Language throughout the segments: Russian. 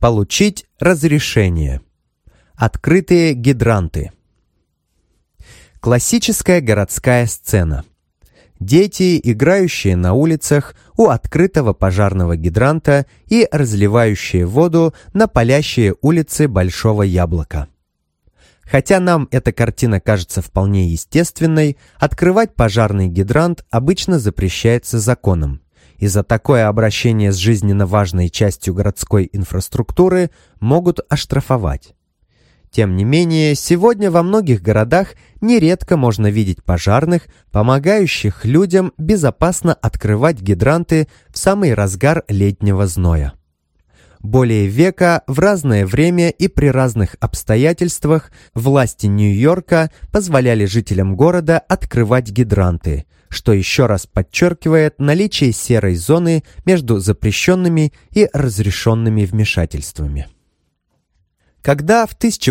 Получить разрешение. Открытые гидранты. Классическая городская сцена. Дети, играющие на улицах у открытого пожарного гидранта и разливающие воду на палящие улицы Большого Яблока. Хотя нам эта картина кажется вполне естественной, открывать пожарный гидрант обычно запрещается законом, и за такое обращение с жизненно важной частью городской инфраструктуры могут оштрафовать. Тем не менее, сегодня во многих городах нередко можно видеть пожарных, помогающих людям безопасно открывать гидранты в самый разгар летнего зноя. Более века в разное время и при разных обстоятельствах власти Нью-Йорка позволяли жителям города открывать гидранты, что еще раз подчеркивает наличие серой зоны между запрещенными и разрешенными вмешательствами. Когда в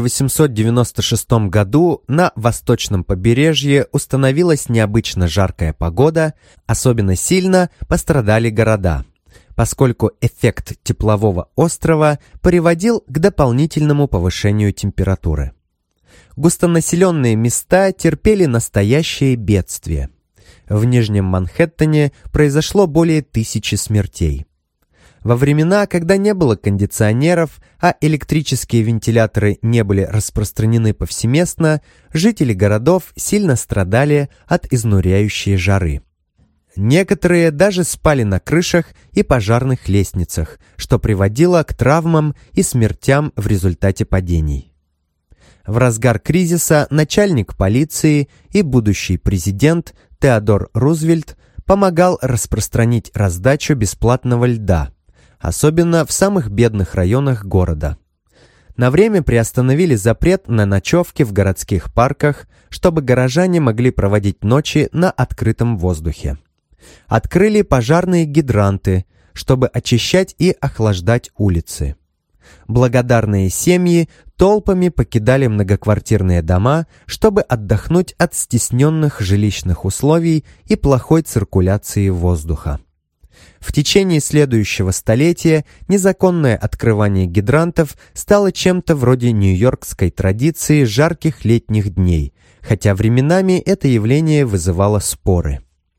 1896 году на восточном побережье установилась необычно жаркая погода, особенно сильно пострадали города, поскольку эффект теплового острова приводил к дополнительному повышению температуры. Густонаселенные места терпели настоящее бедствие. В Нижнем Манхэттене произошло более 1000 смертей. Во времена, когда не было кондиционеров, а электрические вентиляторы не были распространены повсеместно, жители городов сильно страдали от изнуряющей жары. Некоторые даже спали на крышах и пожарных лестницах, что приводило к травмам и смертям в результате падений. В разгар кризиса начальник полиции и будущий президент Теодор Рузвельт помогал распространить раздачу бесплатного льда, особенно в самых бедных районах города. На время приостановили запрет на ночевки в городских парках, чтобы горожане могли проводить ночи на открытом воздухе. Открыли пожарные гидранты, чтобы очищать и охлаждать улицы. Благодарные семьи толпами покидали многоквартирные дома, чтобы отдохнуть от стесненных жилищных условий и плохой циркуляции воздуха. В течение следующего столетия незаконное открывание гидрантов стало чем-то вроде нью-йоркской традиции жарких летних дней, хотя временами это явление вызывало споры.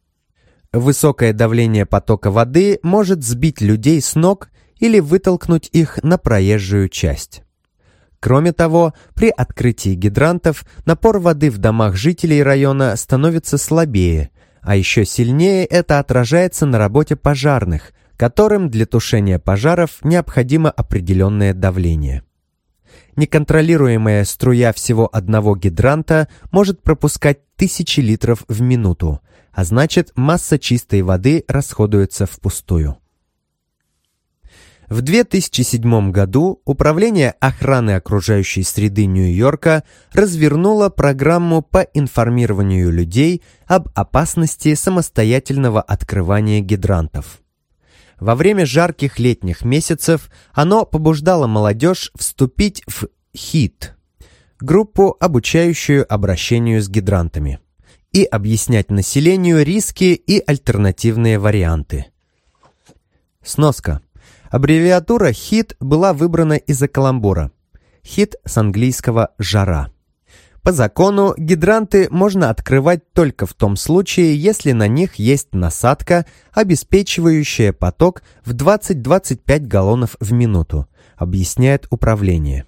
Высокое давление потока воды может сбить людей с ног или вытолкнуть их на проезжую часть. Кроме того, при открытии гидрантов напор воды в домах жителей района становится слабее, а еще сильнее это отражается на работе пожарных, которым для тушения пожаров необходимо определенное давление. Неконтролируемая струя всего одного гидранта может пропускать 1000 литров в минуту, а значит, масса чистой воды расходуется впустую. В 2007 году Управление охраны окружающей среды Нью-Йорка развернуло программу по информированию людей об опасности самостоятельного открывания гидрантов. Во время жарких летних месяцев оно побуждало молодежь вступить в HEAT – группу, обучающую обращению с гидрантами, и объяснять населению риски и альтернативные варианты. Сноска. Аббревиатура HEAT была выбрана из-за каламбура. HEAT с английского «жара». По закону гидранты можно открывать только в том случае, если на них есть насадка, обеспечивающая поток в 20-25 галлонов в минуту, объясняет управление.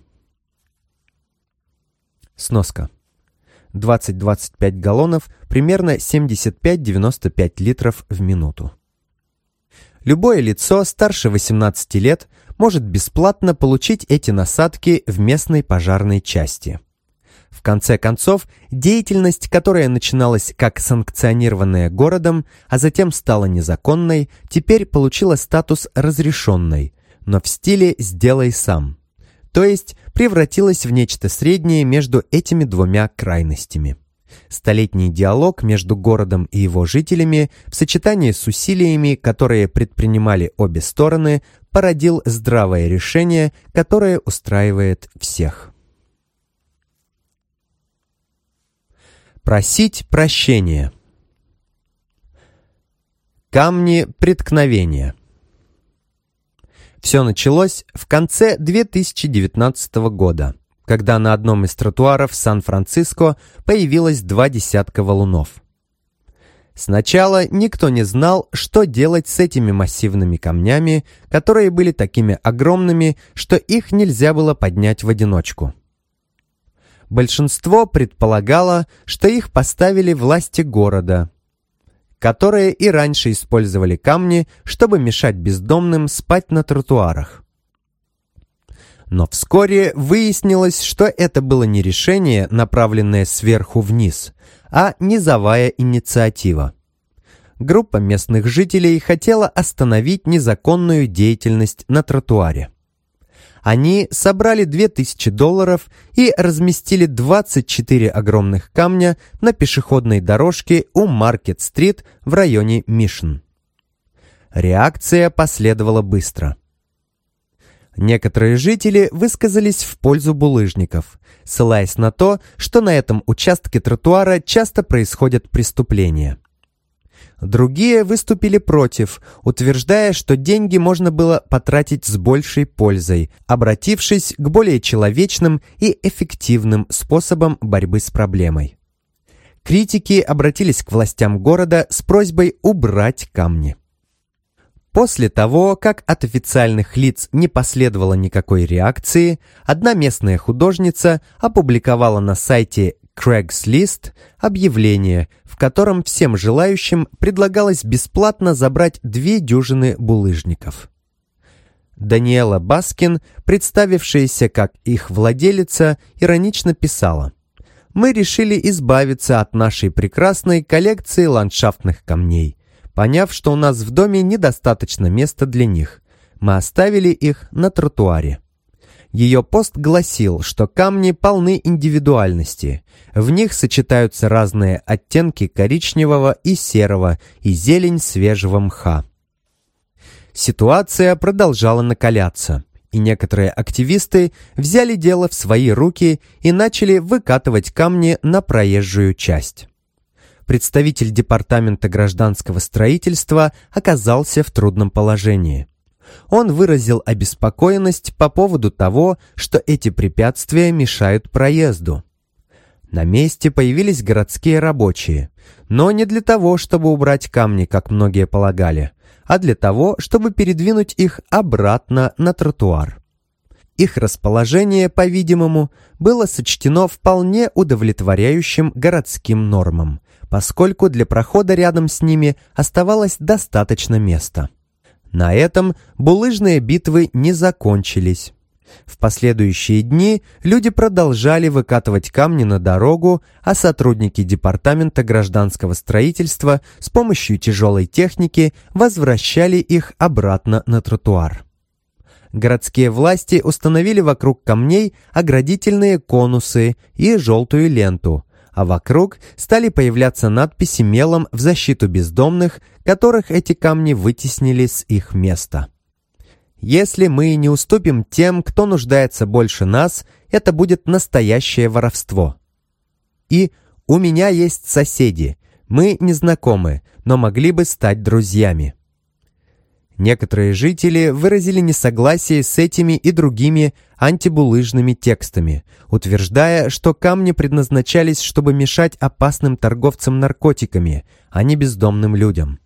Сноска. 20-25 галлонов, примерно 75-95 литров в минуту. Любое лицо старше 18 лет может бесплатно получить эти насадки в местной пожарной части. В конце концов, деятельность, которая начиналась как санкционированная городом, а затем стала незаконной, теперь получила статус разрешенной, но в стиле «сделай сам», то есть превратилась в нечто среднее между этими двумя крайностями. Столетний диалог между городом и его жителями в сочетании с усилиями, которые предпринимали обе стороны, породил здравое решение, которое устраивает всех. Просить прощения. Камни преткновения. Все началось в конце 2019 года, когда на одном из тротуаров Сан-Франциско появилось 20 валунов. Сначала никто не знал, что делать с этими массивными камнями, которые были такими огромными, что их нельзя было поднять в одиночку. Большинство предполагало, что их поставили власти города, которые и раньше использовали камни, чтобы мешать бездомным спать на тротуарах. Но вскоре выяснилось, что это было не решение, направленное сверху вниз, а низовая инициатива. Группа местных жителей хотела остановить незаконную деятельность на тротуаре. Они собрали $2000 и разместили 24 огромных камня на пешеходной дорожке у Маркет-стрит в районе Мишн. Реакция последовала быстро. Некоторые жители высказались в пользу булыжников, ссылаясь на то, что на этом участке тротуара часто происходят преступления. Другие выступили против, утверждая, что деньги можно было потратить с большей пользой, обратившись к более человечным и эффективным способам борьбы с проблемой. Критики обратились к властям города с просьбой убрать камни. После того, как от официальных лиц не последовало никакой реакции, одна местная художница опубликовала на сайте Craigslist объявление, в котором всем желающим предлагалось бесплатно забрать 2 дюжины булыжников. Даниэла Баскин, представившаяся как их владелица, иронично писала: «Мы решили избавиться от нашей прекрасной коллекции ландшафтных камней. Поняв, что у нас в доме недостаточно места для них, мы оставили их на тротуаре». Ее пост гласил, что камни полны индивидуальности. В них сочетаются разные оттенки коричневого и серого и зелень свежего мха. Ситуация продолжала накаляться, и некоторые активисты взяли дело в свои руки и начали выкатывать камни на проезжую часть. Представитель департамента гражданского строительства оказался в трудном положении. Он выразил обеспокоенность по поводу того, что эти препятствия мешают проезду. На месте появились городские рабочие, но не для того, чтобы убрать камни, как многие полагали, а для того, чтобы передвинуть их обратно на тротуар. Их расположение, по-видимому, было сочтено вполне удовлетворяющим городским нормам, поскольку для прохода рядом с ними оставалось достаточно места. На этом булыжные битвы не закончились. В последующие дни люди продолжали выкатывать камни на дорогу, а сотрудники департамента гражданского строительства с помощью тяжелой техники возвращали их обратно на тротуар. Городские власти установили вокруг камней оградительные конусы и желтую ленту, а вокруг стали появляться надписи мелом в защиту бездомных, которых эти камни вытеснили с их места. «Если мы не уступим тем, кто нуждается больше нас, это будет настоящее воровство». И «У меня есть соседи, мы не знакомы, но могли бы стать друзьями». Некоторые жители выразили несогласие с этими и другими антибулыжными текстами, утверждая, что камни предназначались, чтобы мешать опасным торговцам наркотиками, а не бездомным людям.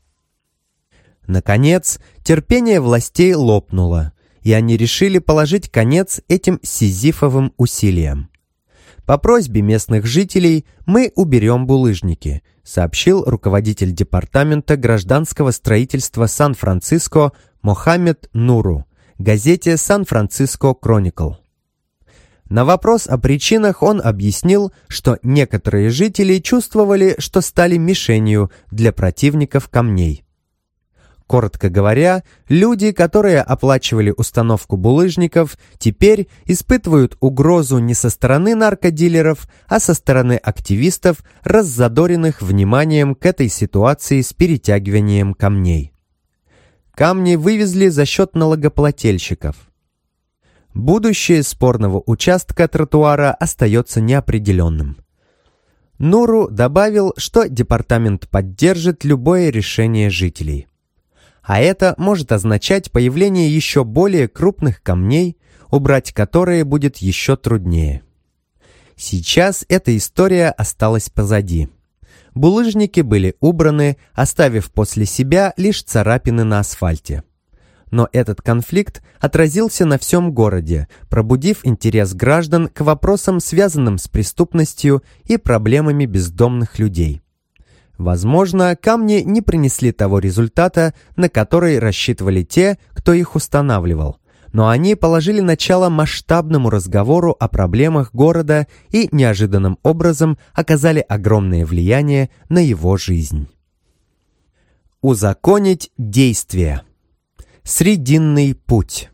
Наконец, терпение властей лопнуло, и они решили положить конец этим сизифовым усилиям. «По просьбе местных жителей мы уберем булыжники», сообщил руководитель департамента гражданского строительства Сан-Франциско Мохаммед Нуру газете «Сан-Франциско Кроникл». На вопрос о причинах он объяснил, что некоторые жители чувствовали, что стали мишенью для противников камней. Коротко говоря, люди, которые оплачивали установку булыжников, теперь испытывают угрозу не со стороны наркодилеров, а со стороны активистов, раззадоренных вниманием к этой ситуации с перетягиванием камней. Камни вывезли за счет налогоплательщиков. Будущее спорного участка тротуара остается неопределенным. Нуру добавил, что департамент поддержит любое решение жителей. А это может означать появление еще более крупных камней, убрать которые будет еще труднее. Сейчас эта история осталась позади. Булыжники были убраны, оставив после себя лишь царапины на асфальте. Но этот конфликт отразился на всем городе, пробудив интерес граждан к вопросам, связанным с преступностью и проблемами бездомных людей. Возможно, камни не принесли того результата, на который рассчитывали те, кто их устанавливал, но они положили начало масштабному разговору о проблемах города и неожиданным образом оказали огромное влияние на его жизнь. Узаконить действия. Срединный путь.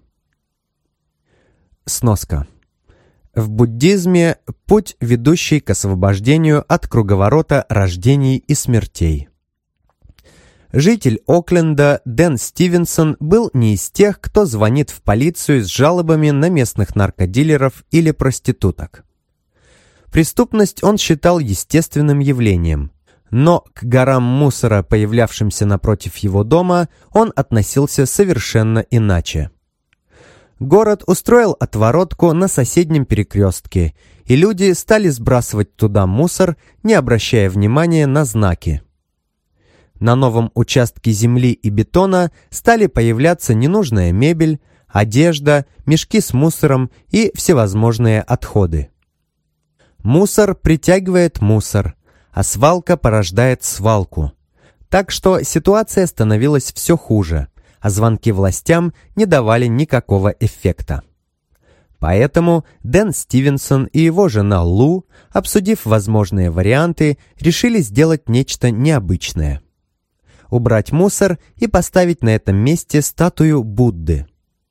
Сноска. В буддизме путь, ведущий к освобождению от круговорота рождений и смертей. Житель Окленда Дэн Стивенсон был не из тех, кто звонит в полицию с жалобами на местных наркодилеров или проституток. Преступность он считал естественным явлением, но к горам мусора, появлявшимся напротив его дома, он относился совершенно иначе. Город устроил отворотку на соседнем перекрестке, и люди стали сбрасывать туда мусор, не обращая внимания на знаки. На новом участке земли и бетона стали появляться ненужная мебель, одежда, мешки с мусором и всевозможные отходы. Мусор притягивает мусор, а свалка порождает свалку. Так что ситуация становилась все хуже, а звонки властям не давали никакого эффекта. Поэтому Дэн Стивенсон и его жена Лу, обсудив возможные варианты, решили сделать нечто необычное. Убрать мусор и поставить на этом месте статую Будды.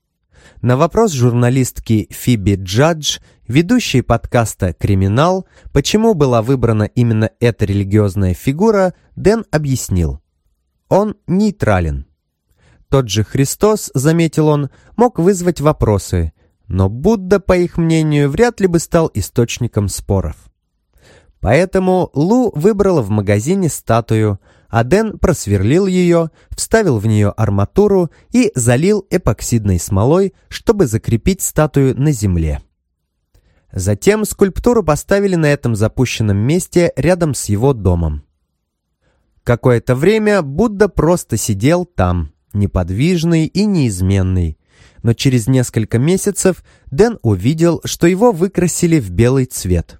На вопрос журналистки Фиби Джадж, ведущей подкаста «Криминал», почему была выбрана именно эта религиозная фигура, Дэн объяснил. Он нейтрален. Тот же Христос, заметил он, мог вызвать вопросы, но Будда, по их мнению, вряд ли бы стал источником споров. Поэтому Лу выбрала в магазине статую, а Дэн просверлил ее, вставил в нее арматуру и залил эпоксидной смолой, чтобы закрепить статую на земле. Затем скульптуру поставили на этом запущенном месте рядом с его домом. Какое-то время Будда просто сидел там, неподвижный и неизменный, но через несколько месяцев Дэн увидел, что его выкрасили в белый цвет.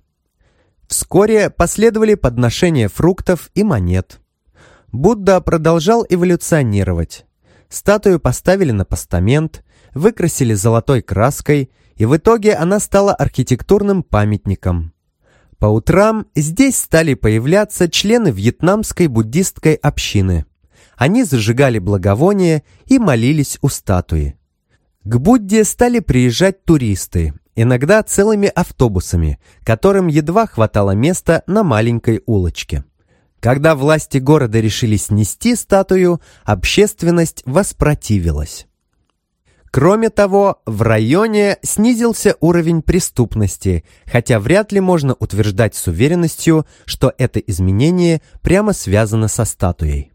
Вскоре последовали подношения фруктов и монет. Будда продолжал эволюционировать. Статую поставили на постамент, выкрасили золотой краской, и в итоге она стала архитектурным памятником. По утрам здесь стали появляться члены вьетнамской буддистской общины. Они зажигали благовония и молились у статуи. К Будде стали приезжать туристы, иногда целыми автобусами, которым едва хватало места на маленькой улочке. Когда власти города решили снести статую, общественность воспротивилась. Кроме того, в районе снизился уровень преступности, хотя вряд ли можно утверждать с уверенностью, что это изменение прямо связано со статуей.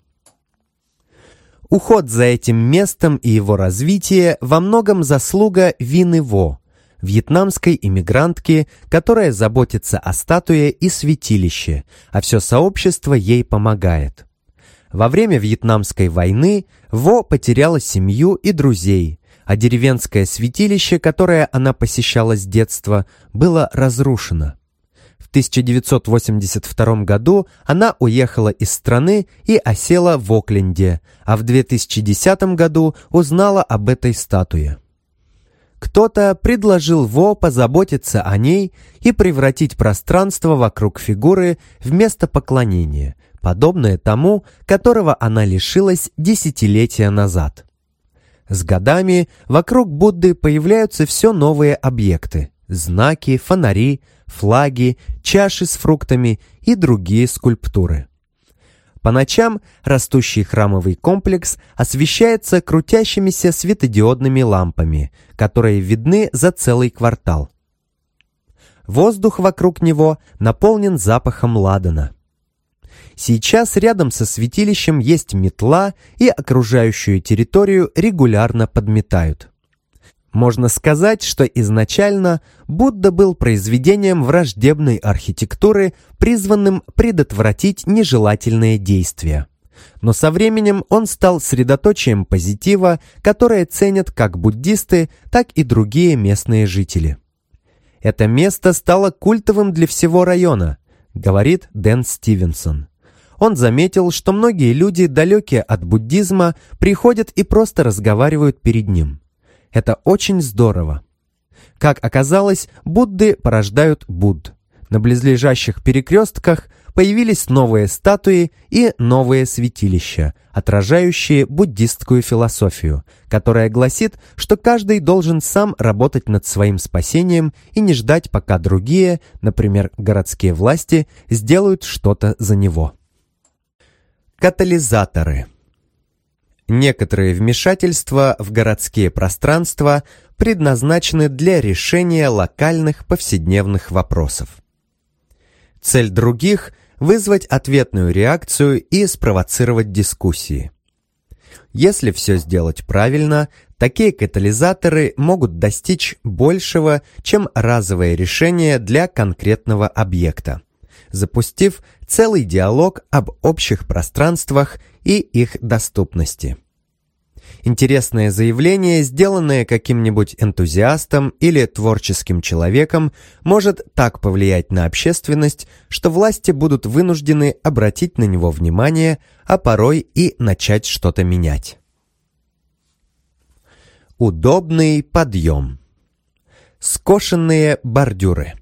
Уход за этим местом и его развитие во многом заслуга Вины Во, вьетнамской иммигрантки, которая заботится о статуе и святилище, а все сообщество ей помогает. Во время Вьетнамской войны Во потеряла семью и друзей, а деревенское святилище, которое она посещала с детства, было разрушено. В 1982 году она уехала из страны и осела в Окленде, а в 2010 году узнала об этой статуе. Кто-то предложил Во позаботиться о ней и превратить пространство вокруг фигуры в место поклонения, подобное тому, которого она лишилась десятилетия назад. С годами вокруг Будды появляются все новые объекты – знаки, фонари, флаги, чаши с фруктами и другие скульптуры. По ночам растущий храмовый комплекс освещается крутящимися светодиодными лампами, которые видны за целый квартал. Воздух вокруг него наполнен запахом ладана. Сейчас рядом со святилищем есть метла, и окружающую территорию регулярно подметают. Можно сказать, что изначально Будда был произведением враждебной архитектуры, призванным предотвратить нежелательные действия. Но со временем он стал средоточием позитива, которое ценят как буддисты, так и другие местные жители. Это место стало культовым для всего района, говорит Дэн Стивенсон. Он заметил, что многие люди, далекие от буддизма, приходят и просто разговаривают перед ним. Это очень здорово. Как оказалось, Будды порождают Будд. На близлежащих перекрестках появились новые статуи и новые святилища, отражающие буддистскую философию, которая гласит, что каждый должен сам работать над своим спасением и не ждать, пока другие, например, городские власти, сделают что-то за него. Катализаторы. Некоторые вмешательства в городские пространства предназначены для решения локальных повседневных вопросов. Цель других – вызвать ответную реакцию и спровоцировать дискуссии. Если все сделать правильно, такие катализаторы могут достичь большего, чем разовое решение для конкретного объекта, запустив целый диалог об общих пространствах и их доступности. Интересное заявление, сделанное каким-нибудь энтузиастом или творческим человеком, может так повлиять на общественность, что власти будут вынуждены обратить на него внимание, а порой и начать что-то менять. Удобный подъем. Скошенные бордюры.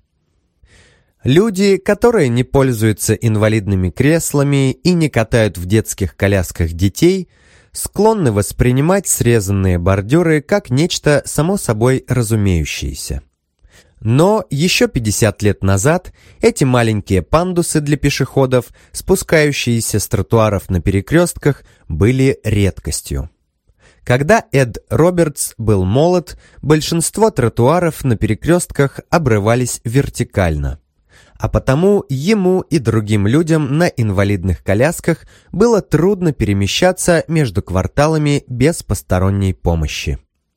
Люди, которые не пользуются инвалидными креслами и не катают в детских колясках детей, склонны воспринимать срезанные бордюры как нечто само собой разумеющееся. Но еще 50 лет назад эти маленькие пандусы для пешеходов, спускающиеся с тротуаров на перекрестках, были редкостью. Когда Эд Робертс был молод, большинство тротуаров на перекрестках обрывались вертикально. А потому ему и другим людям на инвалидных колясках было трудно перемещаться между кварталами без посторонней помощи.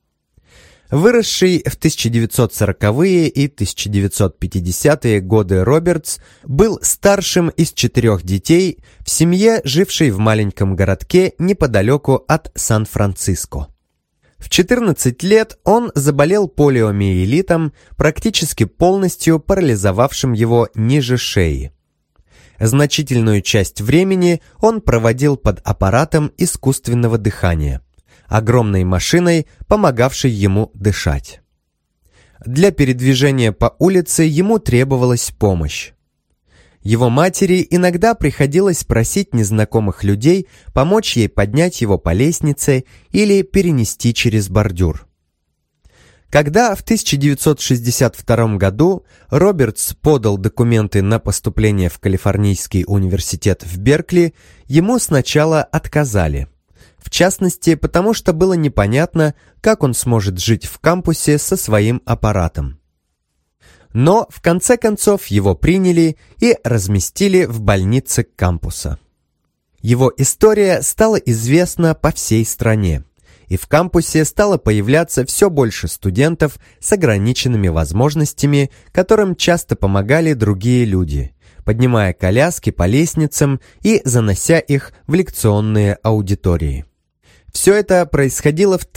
Выросший в 1940-е и 1950-е годы Робертс был старшим из 4 детей в семье, жившей в маленьком городке неподалеку от Сан-Франциско. В 14 лет он заболел полиомиелитом, практически полностью парализовавшим его ниже шеи. Значительную часть времени он проводил под аппаратом искусственного дыхания, огромной машиной, помогавшей ему дышать. Для передвижения по улице ему требовалась помощь. Его матери иногда приходилось просить незнакомых людей помочь ей поднять его по лестнице или перенести через бордюр. Когда в 1962 году Робертс подал документы на поступление в Калифорнийский университет в Беркли, ему сначала отказали. В частности, потому что было непонятно, как он сможет жить в кампусе со своим аппаратом. Но в конце концов его приняли и разместили в больнице кампуса. Его история стала известна по всей стране, и в кампусе стало появляться все больше студентов с ограниченными возможностями, которым часто помогали другие люди, поднимая коляски по лестницам и занося их в лекционные аудитории. Все это происходило в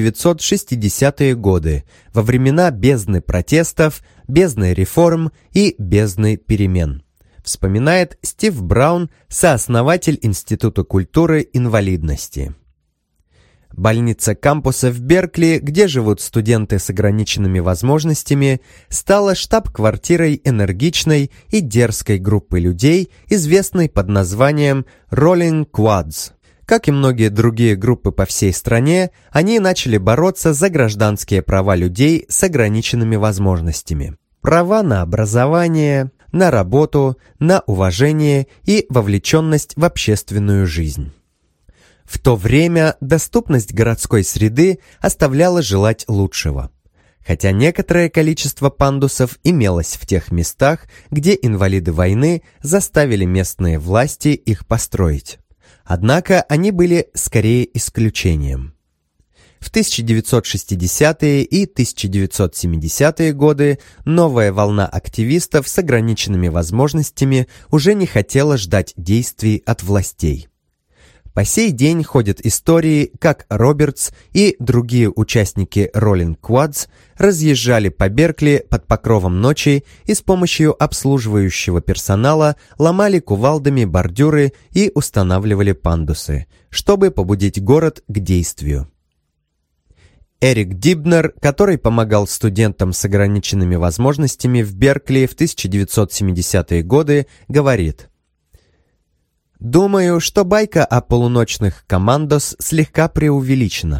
1960-е годы, во времена бездны протестов, бездны реформ и бездны перемен, вспоминает Стив Браун, сооснователь Института культуры инвалидности. Больница кампуса в Беркли, где живут студенты с ограниченными возможностями, стала штаб-квартирой энергичной и дерзкой группы людей, известной под названием Rolling Quads. Как и многие другие группы по всей стране, они начали бороться за гражданские права людей с ограниченными возможностями. Права на образование, на работу, на уважение и вовлеченность в общественную жизнь. В то время доступность городской среды оставляла желать лучшего. хотя некоторое количество пандусов имелось в тех местах, где инвалиды войны заставили местные власти их построить. Однако они были скорее исключением. В 1960-е и 1970-е годы новая волна активистов с ограниченными возможностями уже не хотела ждать действий от властей. По сей день ходят истории, как Робертс и другие участники Rolling Quads разъезжали по Беркли под покровом ночи и с помощью обслуживающего персонала ломали кувалдами бордюры и устанавливали пандусы, чтобы побудить город к действию. Эрик Дибнер, который помогал студентам с ограниченными возможностями в Беркли в 1970-е годы, говорит: «Думаю, что байка о полуночных командос слегка преувеличена.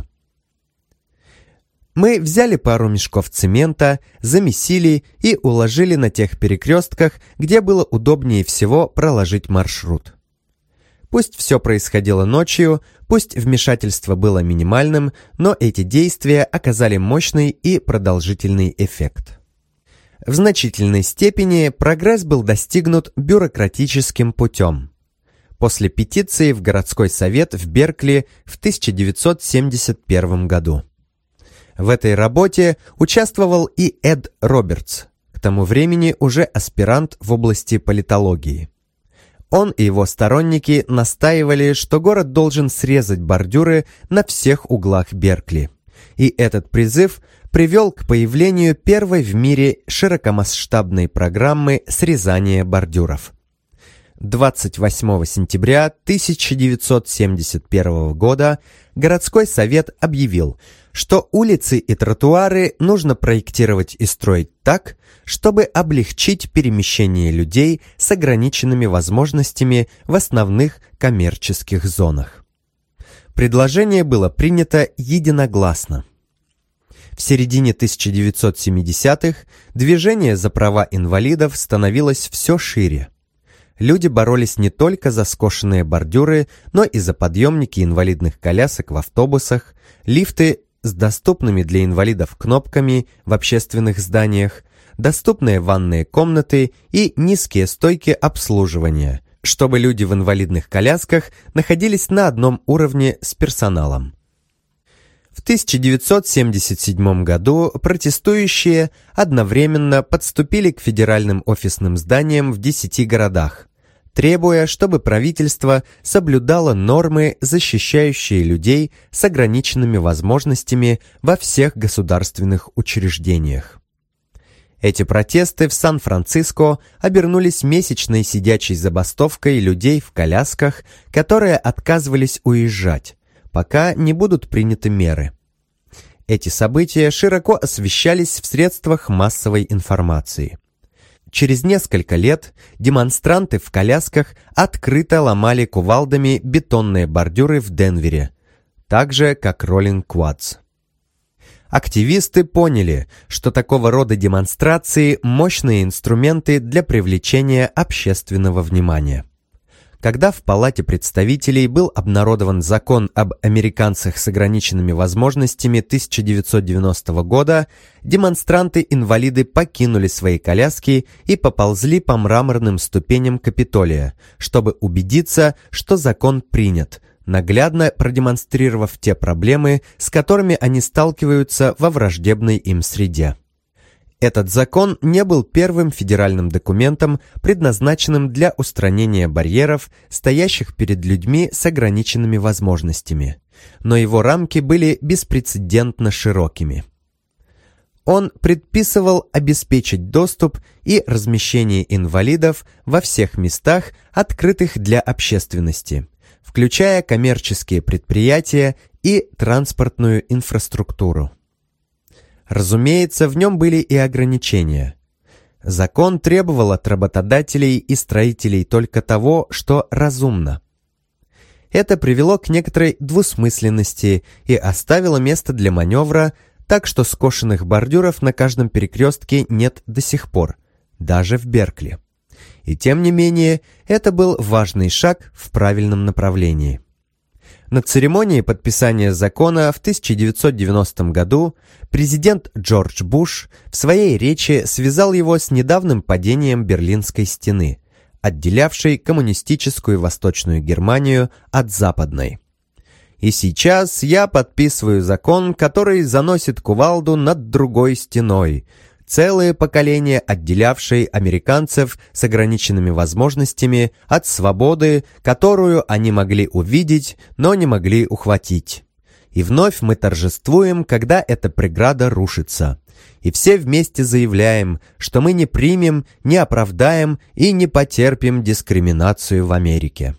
Мы взяли пару мешков цемента, замесили и уложили на тех перекрестках, где было удобнее всего проложить маршрут. Пусть все происходило ночью, пусть вмешательство было минимальным, но эти действия оказали мощный и продолжительный эффект. В значительной степени прогресс был достигнут бюрократическим путем. После петиции в городской совет в Беркли в 1971 году. В этой работе участвовал и Эд Робертс, к тому времени уже аспирант в области политологии. Он и его сторонники настаивали, что город должен срезать бордюры на всех углах Беркли. И этот призыв привел к появлению первой в мире широкомасштабной программы срезания бордюров. 28 сентября 1971 года городской совет объявил, что улицы и тротуары нужно проектировать и строить так, чтобы облегчить перемещение людей с ограниченными возможностями в основных коммерческих зонах. Предложение было принято единогласно. В середине 1970-х движение за права инвалидов становилось все шире. Люди боролись не только за скошенные бордюры, но и за подъемники инвалидных колясок в автобусах, лифты с доступными для инвалидов кнопками в общественных зданиях, доступные ванные комнаты и низкие стойки обслуживания, чтобы люди в инвалидных колясках находились на одном уровне с персоналом. В 1977 году протестующие одновременно подступили к федеральным офисным зданиям в 10 городах, требуя, чтобы правительство соблюдало нормы, защищающие людей с ограниченными возможностями во всех государственных учреждениях. Эти протесты в Сан-Франциско обернулись месячной сидячей забастовкой людей в колясках, которые отказывались уезжать, пока не будут приняты меры. Эти события широко освещались в средствах массовой информации. Через несколько лет демонстранты в колясках открыто ломали кувалдами бетонные бордюры в Денвере, так же, как Rolling Quads. Активисты поняли, что такого рода демонстрации – мощные инструменты для привлечения общественного внимания. Когда в Палате представителей был обнародован закон об американцах с ограниченными возможностями 1990 года, демонстранты-инвалиды покинули свои коляски и поползли по мраморным ступеням Капитолия, чтобы убедиться, что закон принят, наглядно продемонстрировав те проблемы, с которыми они сталкиваются во враждебной им среде. Этот закон не был первым федеральным документом, предназначенным для устранения барьеров, стоящих перед людьми с ограниченными возможностями, но его рамки были беспрецедентно широкими. Он предписывал обеспечить доступ и размещение инвалидов во всех местах, открытых для общественности, включая коммерческие предприятия и транспортную инфраструктуру. Разумеется, в нем были и ограничения. Закон требовал от работодателей и строителей только того, что разумно. Это привело к некоторой двусмысленности и оставило место для маневра, так что скошенных бордюров на каждом перекрестке нет до сих пор, даже в Беркли. И тем не менее, это был важный шаг в правильном направлении. На церемонии подписания закона в 1990 году президент Джордж Буш в своей речи связал его с недавним падением Берлинской стены, отделявшей коммунистическую Восточную Германию от Западной. И сейчас я подписываю закон, который заносит кувалду над другой стеной, целое поколение, отделявшее американцев с ограниченными возможностями от свободы, которую они могли увидеть, но не могли ухватить. И вновь мы торжествуем, когда эта преграда рушится. И все вместе заявляем, что мы не примем, не оправдаем и не потерпим дискриминацию в Америке.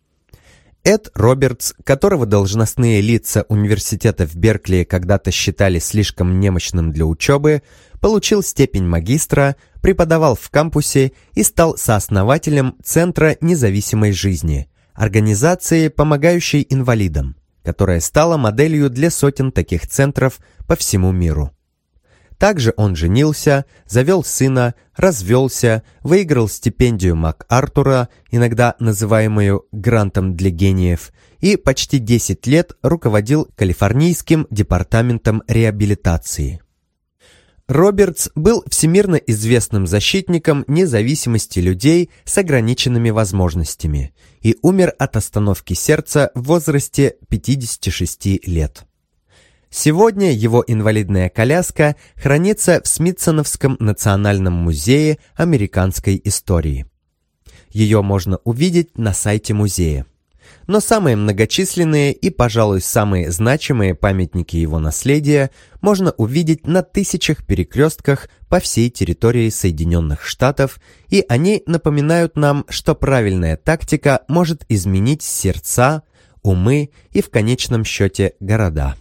Эд Робертс, которого должностные лица университета в Беркли когда-то считали слишком немощным для учебы, получил степень магистра, преподавал в кампусе и стал сооснователем Центра независимой жизни, организации, помогающей инвалидам, которая стала моделью для сотен таких центров по всему миру. Также он женился, завел сына, развелся, выиграл стипендию МакАртура, иногда называемую «грантом для гениев», и почти 10 лет руководил Калифорнийским департаментом реабилитации. Робертс был всемирно известным защитником независимости людей с ограниченными возможностями и умер от остановки сердца в возрасте 56 лет. Сегодня его инвалидная коляска хранится в Смитсоновском национальном музее американской истории. Ее можно увидеть на сайте музея. Но самые многочисленные и, пожалуй, самые значимые памятники его наследия можно увидеть на тысячах перекрестках по всей территории Соединенных Штатов, и они напоминают нам, что правильная тактика может изменить сердца, умы и, в конечном счете, города.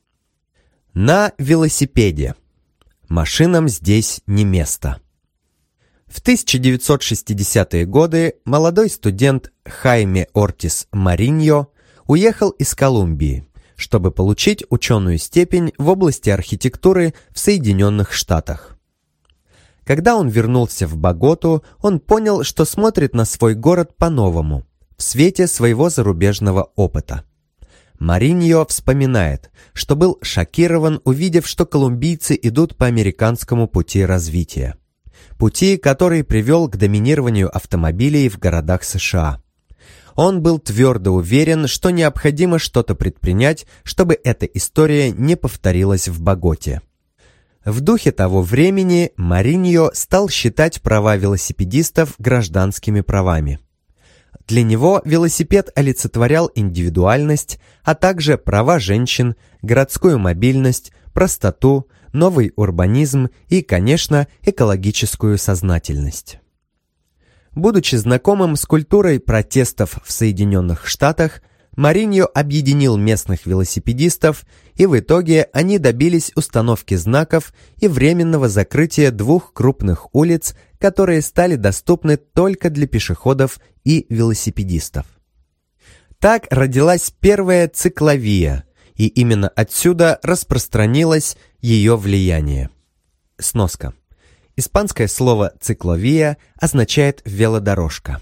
На велосипеде. Машинам здесь не место. В 1960-е годы молодой студент Хайме Ортис Мариньо уехал из Колумбии, чтобы получить ученую степень в области архитектуры в Соединенных Штатах. Когда он вернулся в Боготу, он понял, что смотрит на свой город по-новому, в свете своего зарубежного опыта. Мариньо вспоминает, что был шокирован, увидев, что колумбийцы идут по американскому пути развития. Пути, который привел к доминированию автомобилей в городах США. Он был твердо уверен, что необходимо что-то предпринять, чтобы эта история не повторилась в Боготе. В духе того времени Мариньо стал считать права велосипедистов гражданскими правами. Для него велосипед олицетворял индивидуальность, а также права женщин, городскую мобильность, простоту, новый урбанизм и, конечно, экологическую сознательность. Будучи знакомым с культурой протестов в Соединенных Штатах, Мариньо объединил местных велосипедистов, и в итоге они добились установки знаков и временного закрытия двух крупных улиц, которые стали доступны только для пешеходов и велосипедистов. Так родилась первая цикловия, и именно отсюда распространилось ее влияние. Сноска. Испанское слово «цикловия» означает «велодорожка».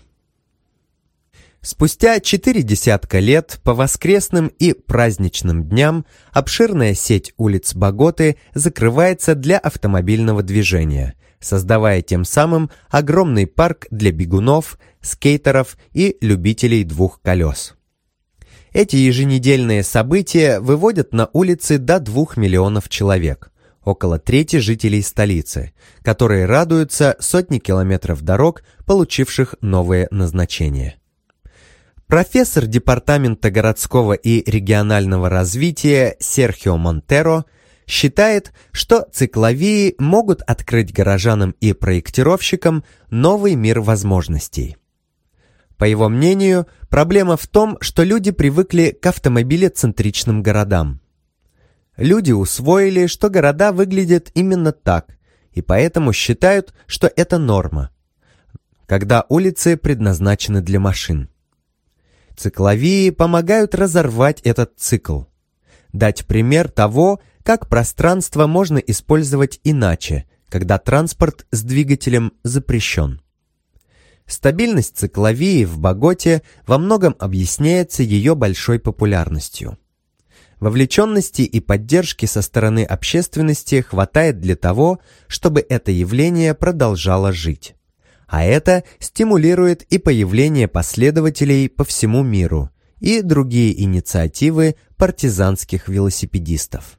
Спустя 4 десятка лет по воскресным и праздничным дням обширная сеть улиц Боготы закрывается для автомобильного движения, создавая тем самым огромный парк для бегунов, скейтеров и любителей двух колес. Эти еженедельные события выводят на улицы до 2 миллионов человек, около трети жителей столицы, которые радуются сотни километров дорог, получивших новые назначения. Профессор Департамента городского и регионального развития Серхио Монтеро считает, что цикловии могут открыть горожанам и проектировщикам новый мир возможностей. По его мнению, проблема в том, что люди привыкли к автомобилецентричным городам. Люди усвоили, что города выглядят именно так, и поэтому считают, что это норма, когда улицы предназначены для машин. Цикловии помогают разорвать этот цикл, дать пример того, как пространство можно использовать иначе, когда транспорт с двигателем запрещен. Стабильность цикловии в Боготе во многом объясняется ее большой популярностью. Вовлеченности и поддержки со стороны общественности хватает для того, чтобы это явление продолжало жить. А это стимулирует и появление последователей по всему миру и другие инициативы партизанских велосипедистов.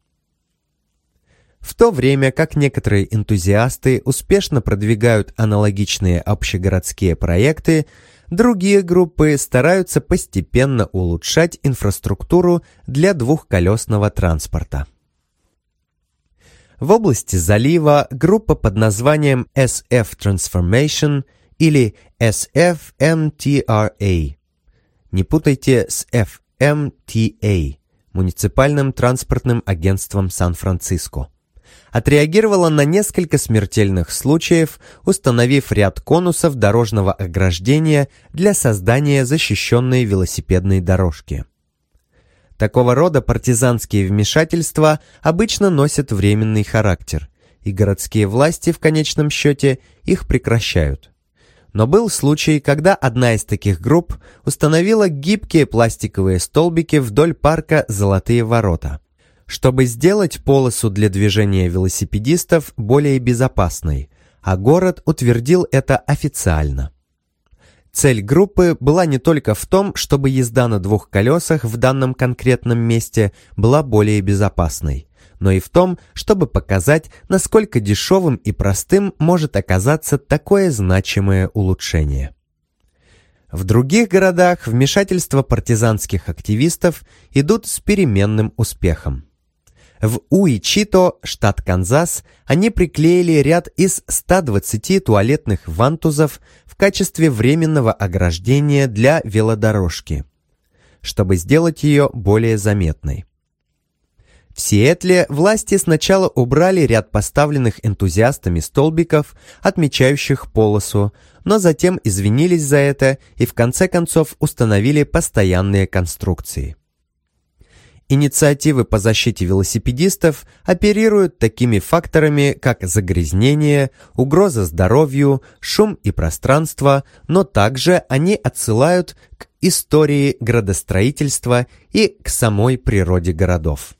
В то время как некоторые энтузиасты успешно продвигают аналогичные общегородские проекты, другие группы стараются постепенно улучшать инфраструктуру для двухколесного транспорта. В области залива группа под названием SF Transformation или SFMTRA. Не путайте с FMTA, муниципальным транспортным агентством Сан-Франциско. Отреагировала на несколько смертельных случаев, установив ряд конусов дорожного ограждения для создания защищенной велосипедной дорожки. Такого рода партизанские вмешательства обычно носят временный характер, и городские власти в конечном счете их прекращают. Но был случай, когда одна из таких групп установила гибкие пластиковые столбики вдоль парка «Золотые ворота», чтобы сделать полосу для движения велосипедистов более безопасной, а город утвердил это официально. Цель группы была не только в том, чтобы езда на двух колесах в данном конкретном месте была более безопасной, но и в том, чтобы показать, насколько дешевым и простым может оказаться такое значимое улучшение. В других городах вмешательства партизанских активистов идут с переменным успехом. В Уичито, штат Канзас, они приклеили ряд из 120 туалетных вантузов в качестве временного ограждения для велодорожки, чтобы сделать ее более заметной. В Сиэтле власти сначала убрали ряд поставленных энтузиастами столбиков, отмечающих полосу, но затем извинились за это и в конце концов установили постоянные конструкции. Инициативы по защите велосипедистов оперируют такими факторами, как загрязнение, угроза здоровью, шум и пространство, но также они отсылают к истории градостроительства и к самой природе городов.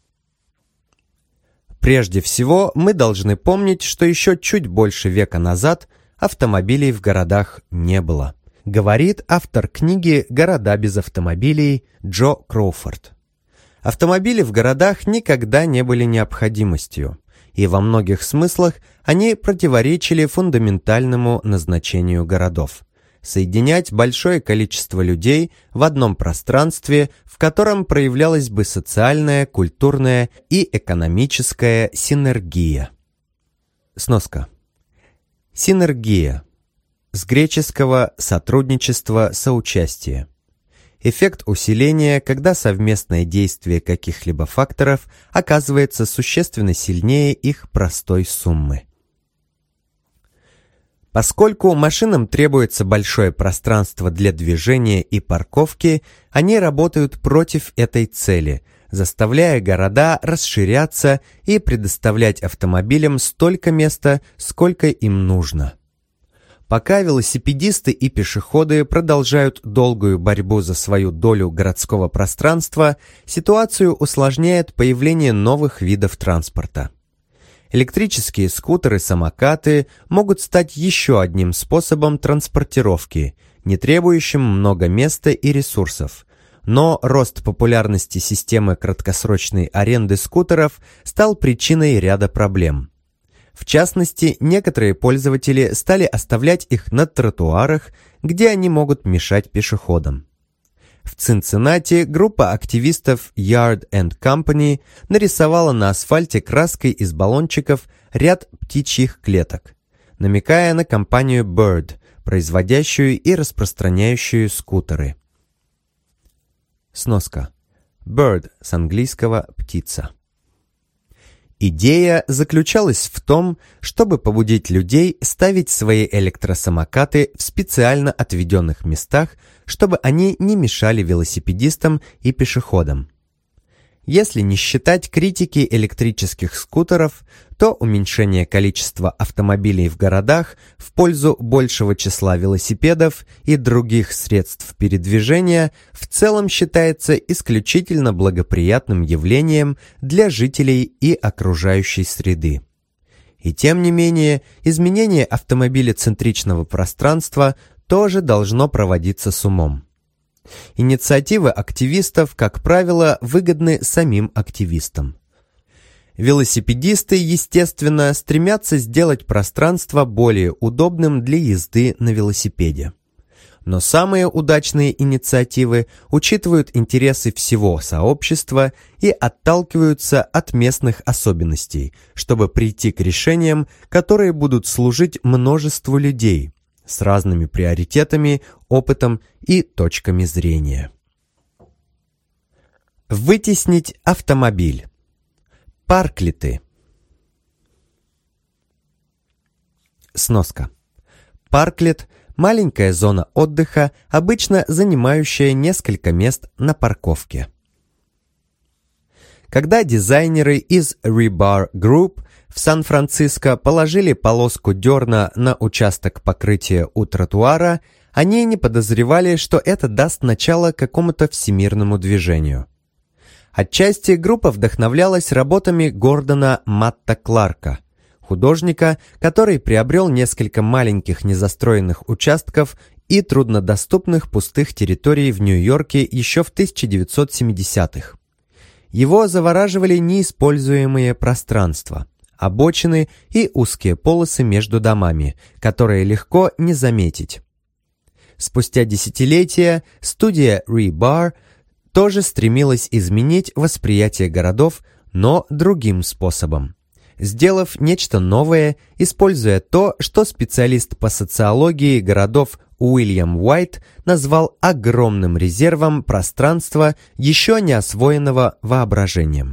Прежде всего, мы должны помнить, что еще чуть больше века назад автомобилей в городах не было, говорит автор книги «Города без автомобилей» Джо Кроуфорд. Автомобили в городах никогда не были необходимостью, и во многих смыслах они противоречили фундаментальному назначению городов – соединять большое количество людей в одном пространстве, в котором проявлялась бы социальная, культурная и экономическая синергия. Сноска. Синергия. С греческого «сотрудничество, соучастие». Эффект усиления, когда совместное действие каких-либо факторов оказывается существенно сильнее их простой суммы. Поскольку машинам требуется большое пространство для движения и парковки, они работают против этой цели, заставляя города расширяться и предоставлять автомобилям столько места, сколько им нужно. Пока велосипедисты и пешеходы продолжают долгую борьбу за свою долю городского пространства, ситуацию усложняет появление новых видов транспорта. Электрические скутеры-самокаты могут стать еще одним способом транспортировки, не требующим много места и ресурсов. Но рост популярности системы краткосрочной аренды скутеров стал причиной ряда проблем. В частности, некоторые пользователи стали оставлять их на тротуарах, где они могут мешать пешеходам. В Цинциннати группа активистов Yard and Company нарисовала на асфальте краской из баллончиков ряд птичьих клеток, намекая на компанию Bird, производящую и распространяющую скутеры. Сноска. Bird с английского «птица». Идея заключалась в том, чтобы побудить людей ставить свои электросамокаты в специально отведенных местах, чтобы они не мешали велосипедистам и пешеходам. Если не считать критики электрических скутеров, то уменьшение количества автомобилей в городах в пользу большего числа велосипедов и других средств передвижения в целом считается исключительно благоприятным явлением для жителей и окружающей среды. И тем не менее, изменение автомобилецентричного пространства тоже должно проводиться с умом. Инициативы активистов, как правило, выгодны самим активистам. Велосипедисты, естественно, стремятся сделать пространство более удобным для езды на велосипеде. Но самые удачные инициативы учитывают интересы всего сообщества и отталкиваются от местных особенностей, чтобы прийти к решениям, которые будут служить множеству людей с разными приоритетами, опытом и точками зрения. Вытеснить автомобиль. Парклеты. Сноска. Парклет – маленькая зона отдыха, обычно занимающая несколько мест на парковке. Когда дизайнеры из Rebar Group в Сан-Франциско положили полоску дерна на участок покрытия у тротуара, они не подозревали, что это даст начало какому-то всемирному движению. Отчасти группа вдохновлялась работами Гордона Матта Кларка, художника, который приобрел несколько маленьких незастроенных участков и труднодоступных пустых территорий в Нью-Йорке еще в 1970-х. Его завораживали неиспользуемые пространства, обочины и узкие полосы между домами, которые легко не заметить. Спустя десятилетия студия Rebar тоже стремилась изменить восприятие городов, но другим способом, сделав нечто новое, используя то, что специалист по социологии городов Уильям Уайт назвал огромным резервом пространства, еще не освоенного воображением.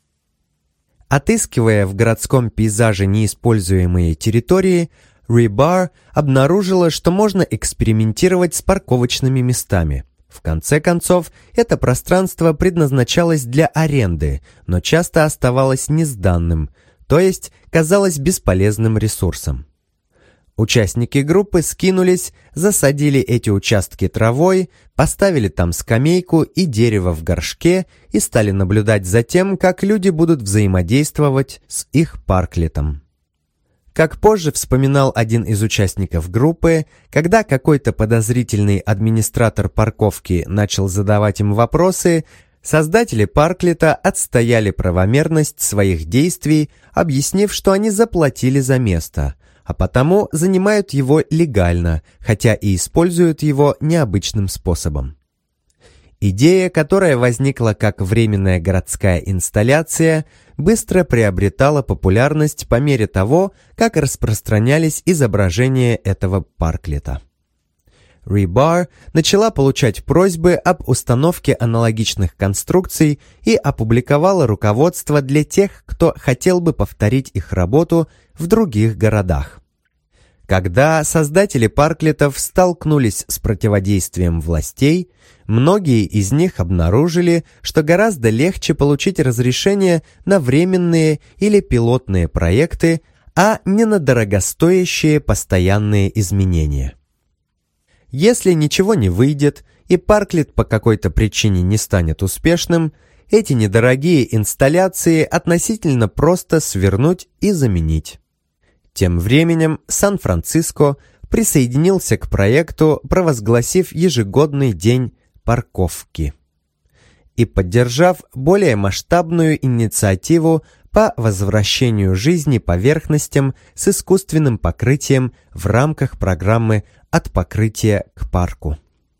Отыскивая в городском пейзаже неиспользуемые территории, Rebar обнаружила, что можно экспериментировать с парковочными местами. В конце концов, это пространство предназначалось для аренды, но часто оставалось несданным, то есть казалось бесполезным ресурсом. Участники группы скинулись, засадили эти участки травой, поставили там скамейку и дерево в горшке и стали наблюдать за тем, как люди будут взаимодействовать с их парклетом. Как позже вспоминал один из участников группы, когда какой-то подозрительный администратор парковки начал задавать им вопросы, создатели парклета отстояли правомерность своих действий, объяснив, что они заплатили за место, а потому занимают его легально, хотя и используют его необычным способом. Идея, которая возникла как временная городская инсталляция, быстро приобретала популярность по мере того, как распространялись изображения этого парклета. Rebar начала получать просьбы об установке аналогичных конструкций и опубликовала руководство для тех, кто хотел бы повторить их работу в других городах. Когда создатели парклетов столкнулись с противодействием властей, многие из них обнаружили, что гораздо легче получить разрешение на временные или пилотные проекты, а не на дорогостоящие постоянные изменения. Если ничего не выйдет и парклет по какой-то причине не станет успешным, эти недорогие инсталляции относительно просто свернуть и заменить. Тем временем Сан-Франциско присоединился к проекту, провозгласив ежегодный день парковки и поддержав более масштабную инициативу по возвращению жизни поверхностям с искусственным покрытием в рамках программы «От покрытия к парку».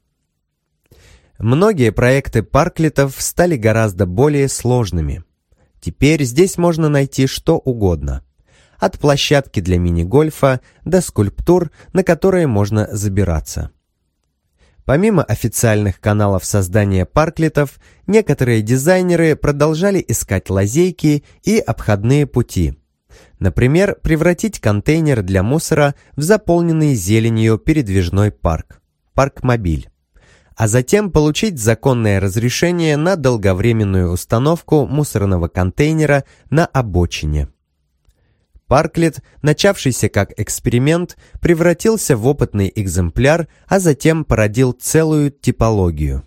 Многие проекты парклетов стали гораздо более сложными. Теперь здесь можно найти что угодно. От площадки для мини-гольфа до скульптур, на которые можно забираться. Помимо официальных каналов создания парклетов, некоторые дизайнеры продолжали искать лазейки и обходные пути. Например, превратить контейнер для мусора в заполненный зеленью передвижной парк – паркмобиль. а затем получить законное разрешение на долговременную установку мусорного контейнера на обочине. Парклет, начавшийся как эксперимент, превратился в опытный экземпляр, а затем породил целую типологию.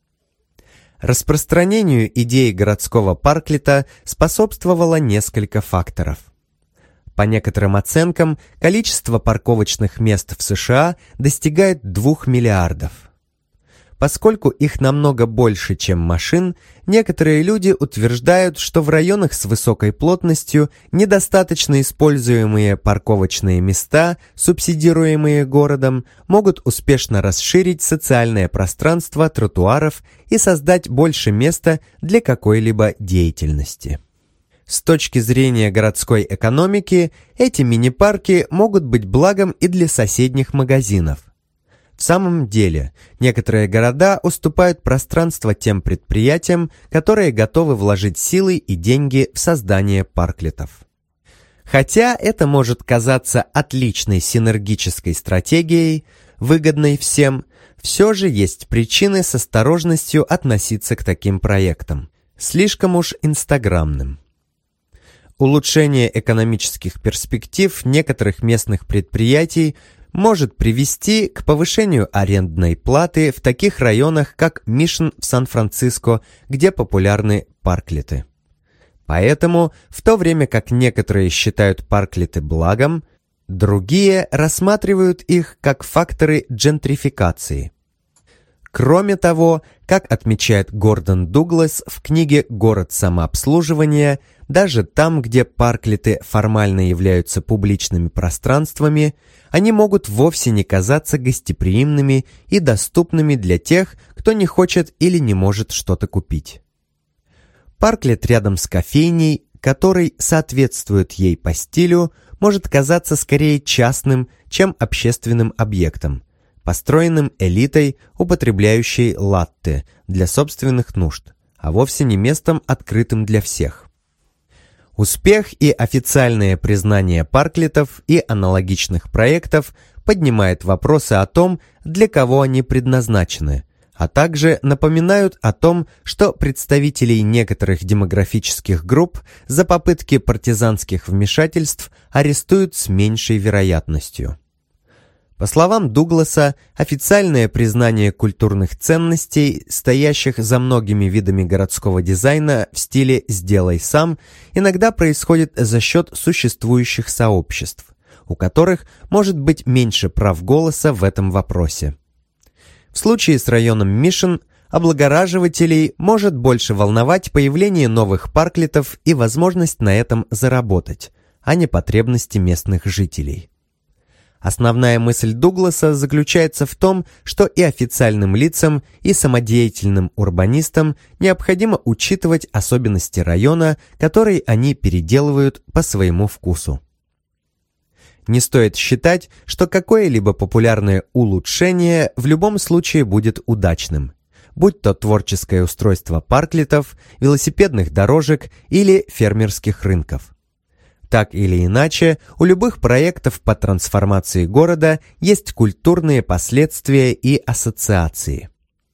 Распространению идеи городского парклета способствовало несколько факторов. По некоторым оценкам, количество парковочных мест в США достигает 2 миллиардов. Поскольку их намного больше, чем машин, некоторые люди утверждают, что в районах с высокой плотностью недостаточно используемые парковочные места, субсидируемые городом, могут успешно расширить социальное пространство тротуаров и создать больше места для какой-либо деятельности. С точки зрения городской экономики, эти мини-парки могут быть благом и для соседних магазинов. В самом деле, некоторые города уступают пространство тем предприятиям, которые готовы вложить силы и деньги в создание парклетов. Хотя это может казаться отличной синергической стратегией, выгодной всем, все же есть причины с осторожностью относиться к таким проектам, слишком уж инстаграмным. Улучшение экономических перспектив некоторых местных предприятий может привести к повышению арендной платы в таких районах, как Мишн в Сан-Франциско, где популярны парклеты. Поэтому, в то время как некоторые считают парклеты благом, другие рассматривают их как факторы джентрификации. Кроме того, как отмечает Гордон Дуглас в книге «Город самообслуживания», даже там, где парклеты формально являются публичными пространствами, они могут вовсе не казаться гостеприимными и доступными для тех, кто не хочет или не может что-то купить. Парклет рядом с кофейней, который соответствует ей по стилю, может казаться скорее частным, чем общественным объектом, построенным элитой, употребляющей латте для собственных нужд, а вовсе не местом, открытым для всех. Успех и официальное признание парклетов и аналогичных проектов поднимает вопросы о том, для кого они предназначены, а также напоминают о том, что представителей некоторых демографических групп за попытки партизанских вмешательств арестуют с меньшей вероятностью. По словам Дугласа, официальное признание культурных ценностей, стоящих за многими видами городского дизайна в стиле «сделай сам», иногда происходит за счет существующих сообществ, у которых может быть меньше прав голоса в этом вопросе. В случае с районом Мишн облагораживателей может больше волновать появление новых парклетов и возможность на этом заработать, а не потребности местных жителей. Основная мысль Дугласа заключается в том, что и официальным лицам, и самодеятельным урбанистам необходимо учитывать особенности района, который они переделывают по своему вкусу. Не стоит считать, что какое-либо популярное улучшение в любом случае будет удачным, будь то творческое устройство парклетов, велосипедных дорожек или фермерских рынков. Так или иначе, у любых проектов по трансформации города есть культурные последствия и ассоциации.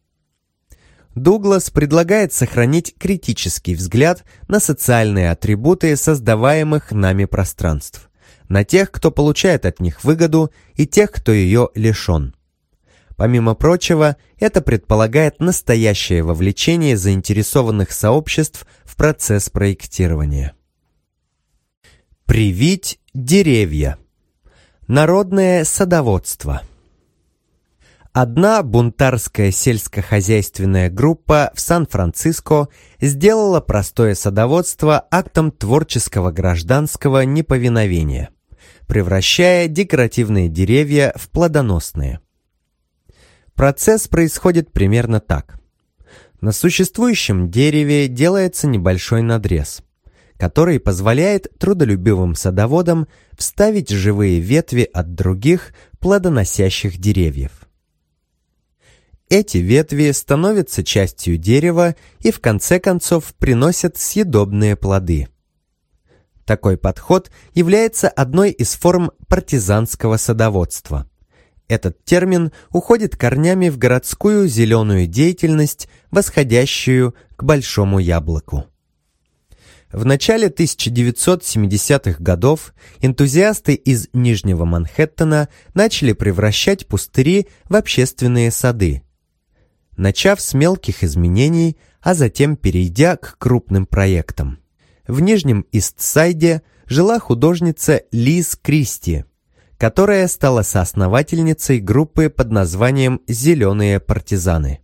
Дуглас предлагает сохранить критический взгляд на социальные атрибуты создаваемых нами пространств, на тех, кто получает от них выгоду, и тех, кто ее лишен. Помимо прочего, это предполагает настоящее вовлечение заинтересованных сообществ в процесс проектирования. Привить деревья. Народное садоводство. Одна бунтарская сельскохозяйственная группа в Сан-Франциско сделала простое садоводство актом творческого гражданского неповиновения, превращая декоративные деревья в плодоносные. Процесс происходит примерно так. На существующем дереве делается небольшой надрез, который позволяет трудолюбивым садоводам вставить живые ветви от других плодоносящих деревьев. Эти ветви становятся частью дерева и в конце концов приносят съедобные плоды. Такой подход является одной из форм партизанского садоводства. Этот термин уходит корнями в городскую зеленую деятельность, восходящую к большому яблоку. В начале 1970-х годов энтузиасты из Нижнего Манхэттена начали превращать пустыри в общественные сады, начав с мелких изменений, а затем перейдя к крупным проектам. В Нижнем Ист-Сайде жила художница Лиз Кристи, которая стала соосновательницей группы под названием «Зеленые партизаны»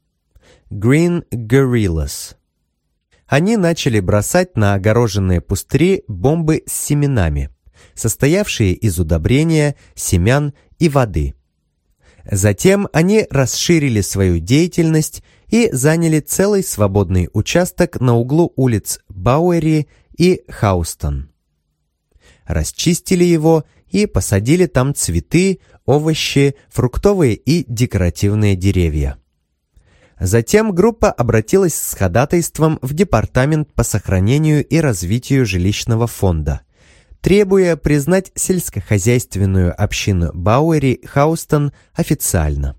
Green Guerrillas. Они начали бросать на огороженные пустыри бомбы с семенами, состоявшие из удобрения, семян и воды. Затем они расширили свою деятельность и заняли целый свободный участок на углу улиц Бауэри и Хаустон. Расчистили его и посадили там цветы, овощи, фруктовые и декоративные деревья. Затем группа обратилась с ходатайством в Департамент по сохранению и развитию жилищного фонда, требуя признать сельскохозяйственную общину Бауэри-Хаустон официально.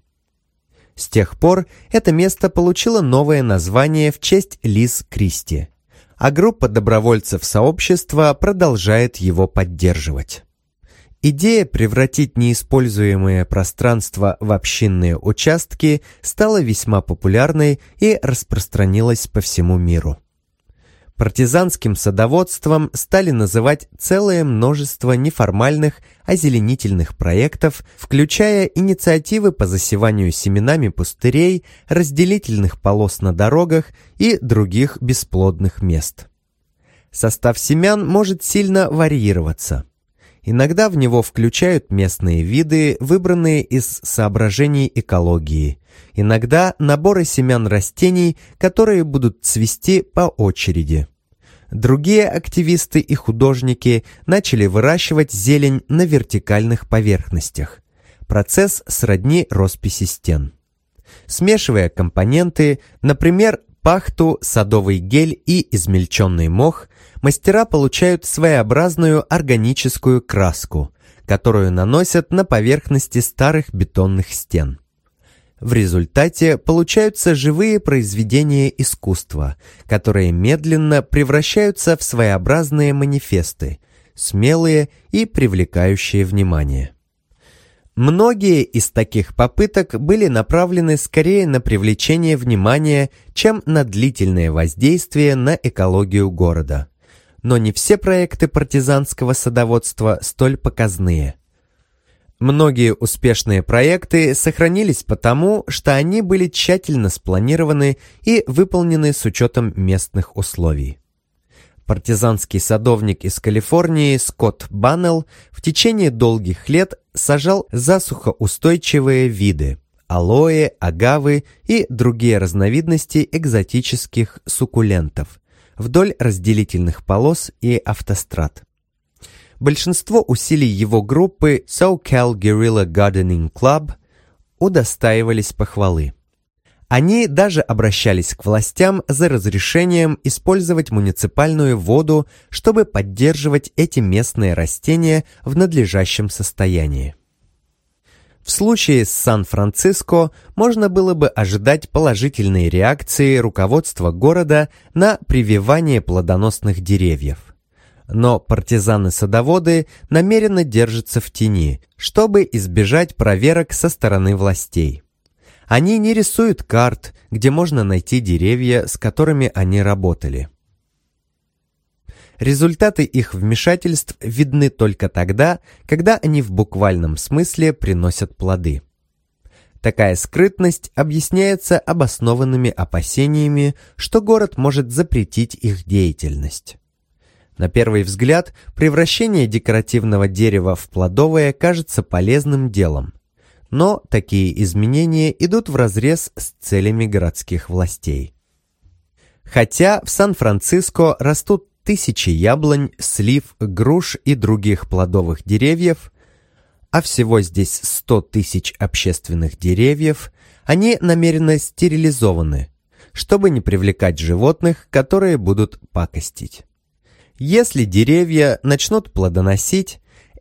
С тех пор это место получило новое название в честь Лиз Кристи, а группа добровольцев сообщества продолжает его поддерживать. Идея превратить неиспользуемые пространства в общинные участки стала весьма популярной и распространилась по всему миру. Партизанским садоводством стали называть целое множество неформальных озеленительных проектов, включая инициативы по засеванию семенами пустырей, разделительных полос на дорогах и других бесплодных мест. Состав семян может сильно варьироваться. Иногда в него включают местные виды, выбранные из соображений экологии. Иногда наборы семян растений, которые будут цвести по очереди. Другие активисты и художники начали выращивать зелень на вертикальных поверхностях. Процесс сродни росписи стен. Смешивая компоненты, например, пахту, садовый гель и измельченный мох, мастера получают своеобразную органическую краску, которую наносят на поверхности старых бетонных стен. В результате получаются живые произведения искусства, которые медленно превращаются в своеобразные манифесты, смелые и привлекающие внимание. Многие из таких попыток были направлены скорее на привлечение внимания, чем на длительное воздействие на экологию города. Но не все проекты партизанского садоводства столь показные. Многие успешные проекты сохранились потому, что они были тщательно спланированы и выполнены с учетом местных условий. Партизанский садовник из Калифорнии Скотт Баннелл в течение долгих лет сажал засухоустойчивые виды – алоэ, агавы и другие разновидности экзотических суккулентов вдоль разделительных полос и автострад. Большинство усилий его группы SoCal Guerrilla Gardening Club удостаивались похвалы. Они даже обращались к властям за разрешением использовать муниципальную воду, чтобы поддерживать эти местные растения в надлежащем состоянии. В случае с Сан-Франциско можно было бы ожидать положительной реакции руководства города на прививание плодоносных деревьев. Но партизаны-садоводы намеренно держатся в тени, чтобы избежать проверок со стороны властей. Они не рисуют карт, где можно найти деревья, с которыми они работали. Результаты их вмешательств видны только тогда, когда они в буквальном смысле приносят плоды. Такая скрытность объясняется обоснованными опасениями, что город может запретить их деятельность. На первый взгляд, превращение декоративного дерева в плодовое кажется полезным делом. Но такие изменения идут вразрез с целями городских властей. Хотя в Сан-Франциско растут тысячи яблонь, слив, груш и других плодовых деревьев, а всего здесь 100 тысяч общественных деревьев, они намеренно стерилизованы, чтобы не привлекать животных, которые будут пакостить. Если деревья начнут плодоносить,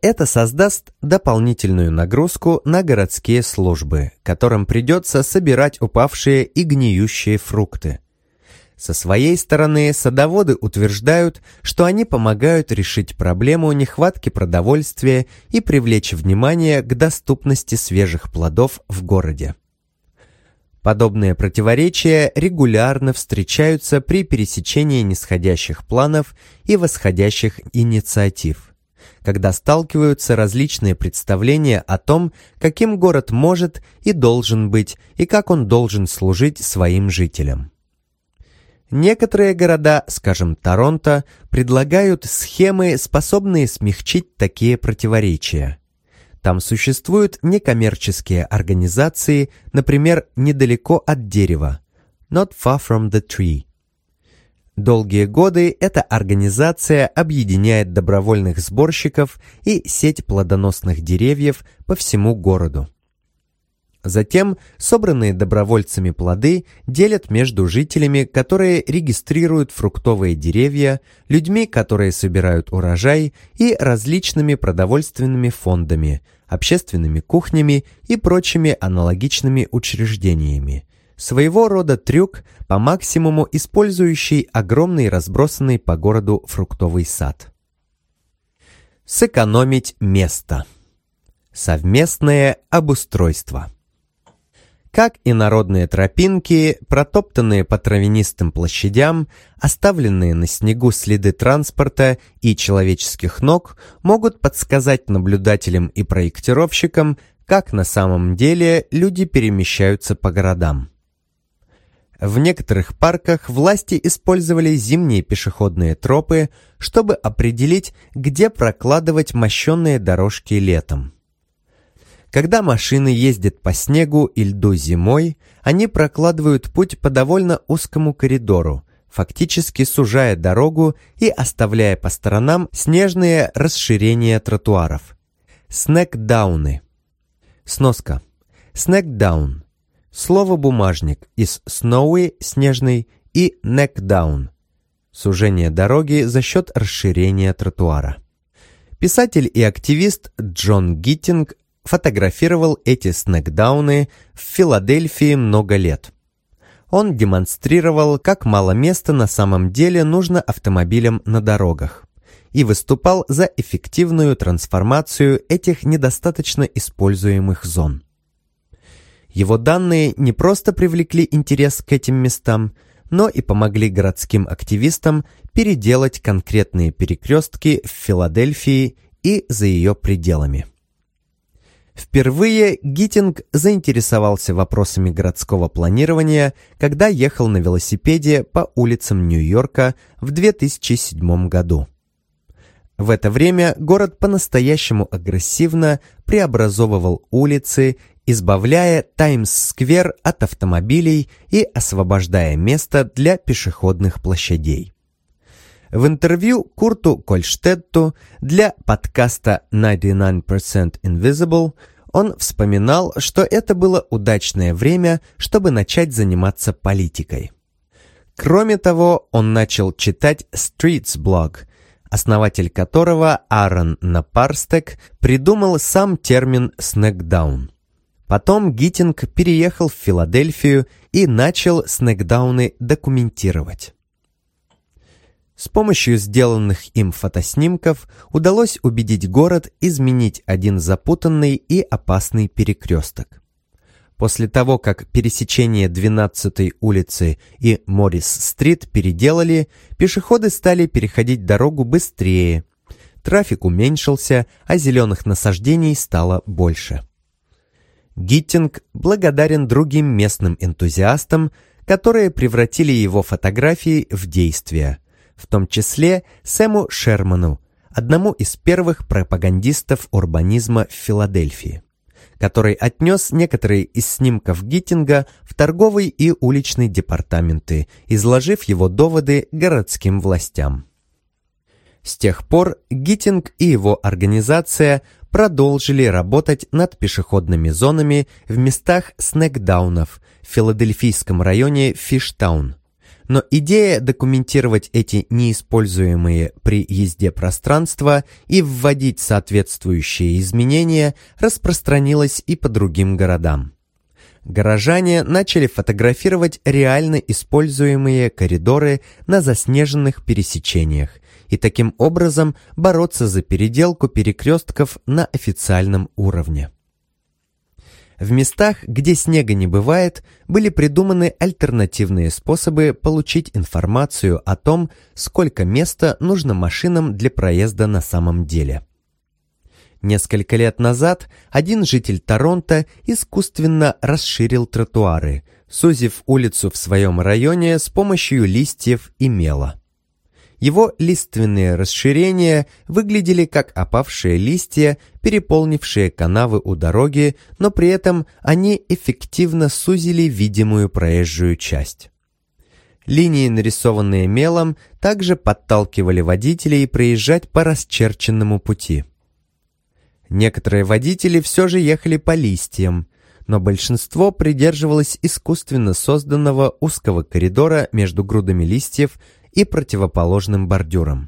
Это создаст дополнительную нагрузку на городские службы, которым придется собирать упавшие и гниющие фрукты. Со своей стороны, садоводы утверждают, что они помогают решить проблему нехватки продовольствия и привлечь внимание к доступности свежих плодов в городе. Подобные противоречия регулярно встречаются при пересечении нисходящих планов и восходящих инициатив, когда сталкиваются различные представления о том, каким город может и должен быть, и как он должен служить своим жителям. Некоторые города, скажем, Торонто, предлагают схемы, способные смягчить такие противоречия. Там существуют некоммерческие организации, например, недалеко от дерева, not far from the tree. Долгие годы эта организация объединяет добровольных сборщиков и сеть плодоносных деревьев по всему городу. Затем собранные добровольцами плоды делят между жителями, которые регистрируют фруктовые деревья, людьми, которые собирают урожай, и различными продовольственными фондами, общественными кухнями и прочими аналогичными учреждениями. Своего рода трюк, по максимуму использующий огромный разбросанный по городу фруктовый сад. Сэкономить место. Совместное обустройство. Как и народные тропинки, протоптанные по травянистым площадям, оставленные на снегу следы транспорта и человеческих ног могут подсказать наблюдателям и проектировщикам, как на самом деле люди перемещаются по городам. В некоторых парках власти использовали зимние пешеходные тропы, чтобы определить, где прокладывать мощенные дорожки летом. Когда машины ездят по снегу и льду зимой, они прокладывают путь по довольно узкому коридору, фактически сужая дорогу и оставляя по сторонам снежные расширения тротуаров. Снэкдауны. Сноска. Снэкдаун. Слово «бумажник» из snowy – снежный и neckdown – сужение дороги за счет расширения тротуара. Писатель и активист Джон Гиттинг фотографировал эти снэкдауны в Филадельфии много лет. Он демонстрировал, как мало места на самом деле нужно автомобилям на дорогах, и выступал за эффективную трансформацию этих недостаточно используемых зон. Его данные не просто привлекли интерес к этим местам, но и помогли городским активистам переделать конкретные перекрестки в Филадельфии и за ее пределами. Впервые Гиттинг заинтересовался вопросами городского планирования, когда ехал на велосипеде по улицам Нью-Йорка в 2007 году. В это время город по-настоящему агрессивно преобразовывал улицы, избавляя Таймс-сквер от автомобилей и освобождая место для пешеходных площадей. В интервью Курту Кольштетту для подкаста 99% Invisible он вспоминал, что это было удачное время, чтобы начать заниматься политикой. Кроме того, он начал читать Streets блог, основатель которого Аарон Напарстек придумал сам термин «снэкдаун». Потом Гиттинг переехал в Филадельфию и начал снэкдауны документировать. С помощью сделанных им фотоснимков удалось убедить город изменить один запутанный и опасный перекресток. После того, как пересечение 12-й улицы и Моррис-стрит переделали, пешеходы стали переходить дорогу быстрее, трафик уменьшился, а зеленых насаждений стало больше. Гиттинг благодарен другим местным энтузиастам, которые превратили его фотографии в действия, в том числе Сэму Шерману, одному из первых пропагандистов урбанизма в Филадельфии, который отнес некоторые из снимков Гиттинга в торговый и уличный департаменты, изложив его доводы городским властям. С тех пор Гиттинг и его организация продолжили работать над пешеходными зонами в местах снэкдаунов в филадельфийском районе Фиштаун, Но идея документировать эти неиспользуемые при езде пространства и вводить соответствующие изменения распространилась и по другим городам. Горожане начали фотографировать реально используемые коридоры на заснеженных пересечениях и таким образом бороться за переделку перекрестков на официальном уровне. В местах, где снега не бывает, были придуманы альтернативные способы получить информацию о том, сколько места нужно машинам для проезда на самом деле. Несколько лет назад один житель Торонто искусственно расширил тротуары, сузив улицу в своем районе с помощью листьев и мела. Его лиственные расширения выглядели как опавшие листья, переполнившие канавы у дороги, но при этом они эффективно сузили видимую проезжую часть. Линии, нарисованные мелом, также подталкивали водителей проезжать по расчерченному пути. Некоторые водители все же ехали по листьям, но большинство придерживалось искусственно созданного узкого коридора между грудами листьев и противоположным бордюром.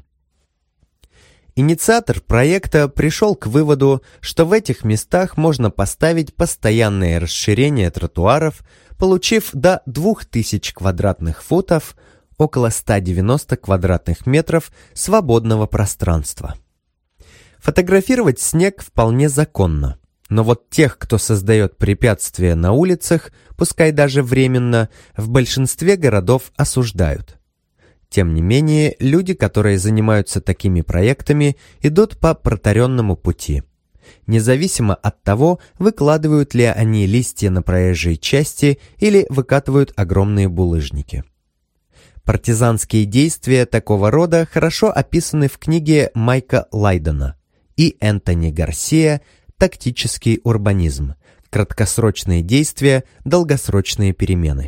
Инициатор проекта пришел к выводу, что в этих местах можно поставить постоянное расширение тротуаров, получив до 2000 квадратных футов, около 190 квадратных метров свободного пространства. Фотографировать снег вполне законно, но вот тех, кто создает препятствия на улицах, пускай даже временно, в большинстве городов осуждают. Тем не менее, люди, которые занимаются такими проектами, идут по протаренному пути. Независимо от того, выкладывают ли они листья на проезжей части или выкатывают огромные булыжники. Партизанские действия такого рода хорошо описаны в книге Майка Лайдена и Энтони Гарсия «Тактический урбанизм. Краткосрочные действия, долгосрочные перемены».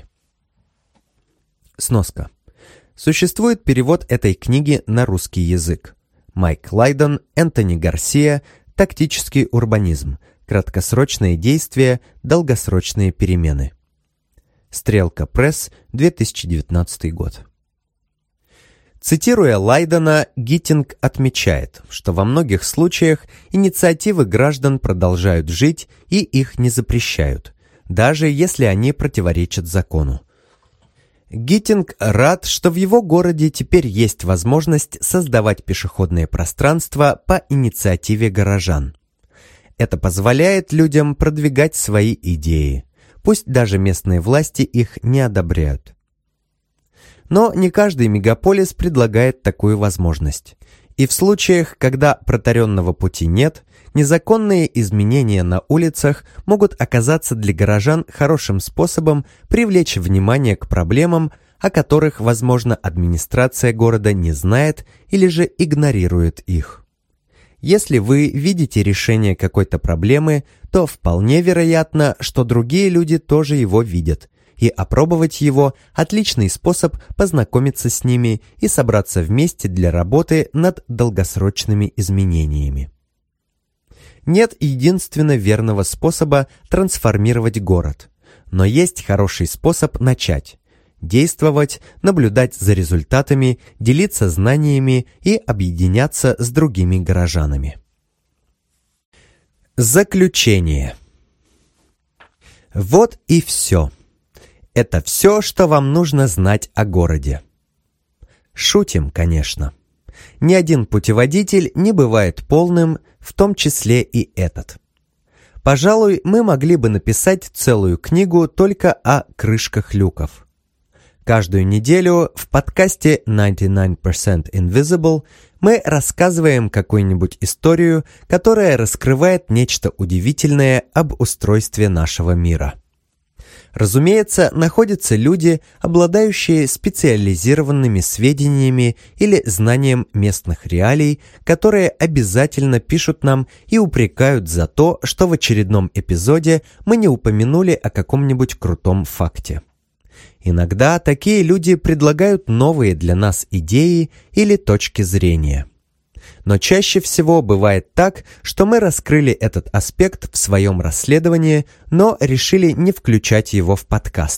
Сноска. Существует перевод этой книги на русский язык. Майк Лайден, Энтони Гарсия, «Тактический урбанизм. Краткосрочные действия, долгосрочные перемены». Стрелка Пресс, 2019 год. Цитируя Лайдена, Гиттинг отмечает, что во многих случаях инициативы граждан продолжают жить и их не запрещают, даже если они противоречат закону. Гиттинг рад, что в его городе теперь есть возможность создавать пешеходное пространство по инициативе горожан. Это позволяет людям продвигать свои идеи, пусть даже местные власти их не одобряют. Но не каждый мегаполис предлагает такую возможность. И в случаях, когда протаренного пути нет, незаконные изменения на улицах могут оказаться для горожан хорошим способом привлечь внимание к проблемам, о которых, возможно, администрация города не знает или же игнорирует их. Если вы видите решение какой-то проблемы, то вполне вероятно, что другие люди тоже его видят, и опробовать его – отличный способ познакомиться с ними и собраться вместе для работы над долгосрочными изменениями. Нет единственно верного способа трансформировать город, но есть хороший способ начать – действовать, наблюдать за результатами, делиться знаниями и объединяться с другими горожанами. Заключение. Вот и все. Это все, что вам нужно знать о городе. Шутим, конечно. Ни один путеводитель не бывает полным, в том числе и этот. Пожалуй, мы могли бы написать целую книгу только о крышках люков. Каждую неделю в подкасте 99% Invisible мы рассказываем какую-нибудь историю, которая раскрывает нечто удивительное об устройстве нашего мира. Разумеется, находятся люди, обладающие специализированными сведениями или знанием местных реалий, которые обязательно пишут нам и упрекают за то, что в очередном эпизоде мы не упомянули о каком-нибудь крутом факте. Иногда такие люди предлагают новые для нас идеи или точки зрения. Но чаще всего бывает так, что мы раскрыли этот аспект в своем расследовании, но решили не включать его в подкаст.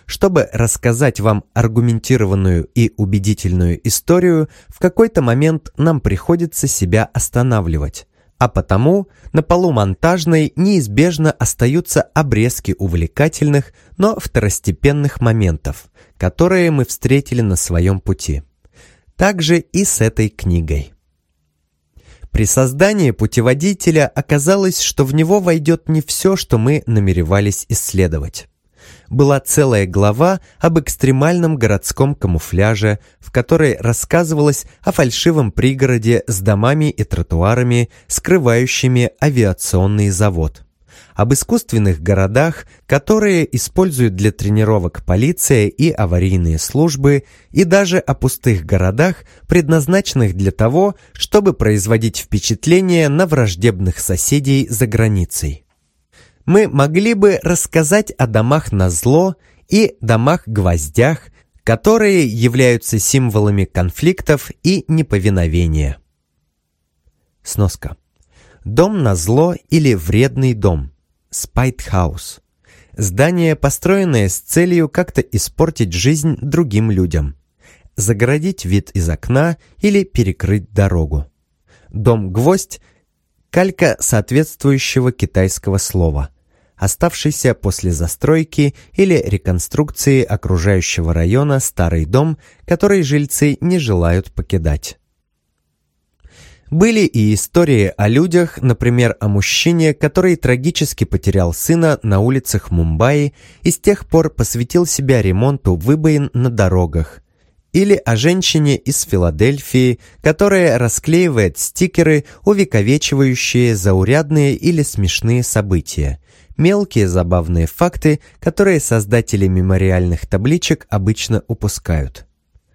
чтобы рассказать вам аргументированную и убедительную историю, в какой-то момент нам приходится себя останавливать. А потому на полу монтажной неизбежно остаются обрезки увлекательных, но второстепенных моментов, которые мы встретили на своем пути. Так же и с этой книгой. При создании путеводителя оказалось, что в него войдет не все, что мы намеревались исследовать. Была целая глава об экстремальном городском камуфляже, в которой рассказывалось о фальшивом пригороде с домами и тротуарами, скрывающими авиационный завод. Об искусственных городах, которые используют для тренировок полиция и аварийные службы, и даже о пустых городах, предназначенных для того, чтобы производить впечатление на враждебных соседей за границей. Мы могли бы рассказать о домах назло и домах-гвоздях, которые являются символами конфликтов и неповиновения. Сноска. Дом назло или вредный дом. Spite House. Здание, построенное с целью как-то испортить жизнь другим людям. Загородить вид из окна или перекрыть дорогу. Дом-гвоздь – калька соответствующего китайского слова, оставшийся после застройки или реконструкции окружающего района старый дом, который жильцы не желают покидать. Были и истории о людях, например, о мужчине, который трагически потерял сына на улицах Мумбаи и с тех пор посвятил себя ремонту выбоин на дорогах. Или о женщине из Филадельфии, которая расклеивает стикеры, увековечивающие заурядные или смешные события. Мелкие забавные факты, которые создатели мемориальных табличек обычно упускают.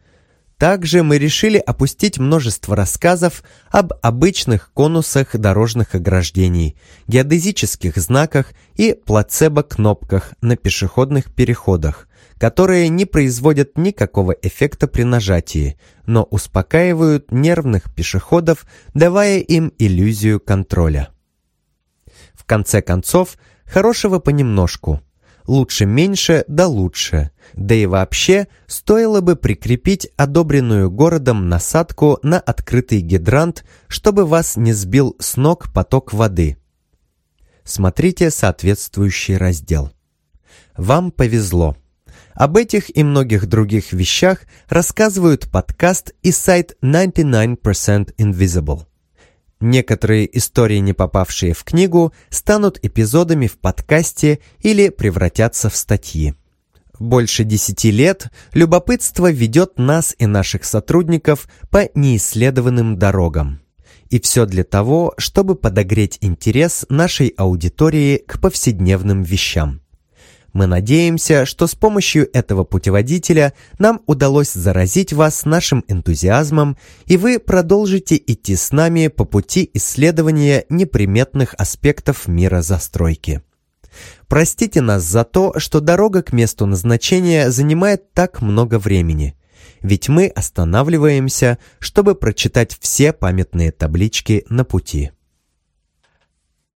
Также мы решили опустить множество рассказов об обычных конусах дорожных ограждений, геодезических знаках и плацебо-кнопках на пешеходных переходах, которые не производят никакого эффекта при нажатии, но успокаивают нервных пешеходов, давая им иллюзию контроля. В конце концов, хорошего понемножку. Лучше меньше, да лучше. Да и вообще, стоило бы прикрепить одобренную городом насадку на открытый гидрант, чтобы вас не сбил с ног поток воды. Смотрите соответствующий раздел. Вам повезло. Об этих и многих других вещах рассказывают подкаст и сайт 99% Invisible. Некоторые истории, не попавшие в книгу, станут эпизодами в подкасте или превратятся в статьи. Больше 10 лет любопытство ведет нас и наших сотрудников по неисследованным дорогам. И все для того, чтобы подогреть интерес нашей аудитории к повседневным вещам. Мы надеемся, что с помощью этого путеводителя нам удалось заразить вас нашим энтузиазмом, и вы продолжите идти с нами по пути исследования неприметных аспектов мира застройки. Простите нас за то, что дорога к месту назначения занимает так много времени, ведь мы останавливаемся, чтобы прочитать все памятные таблички на пути.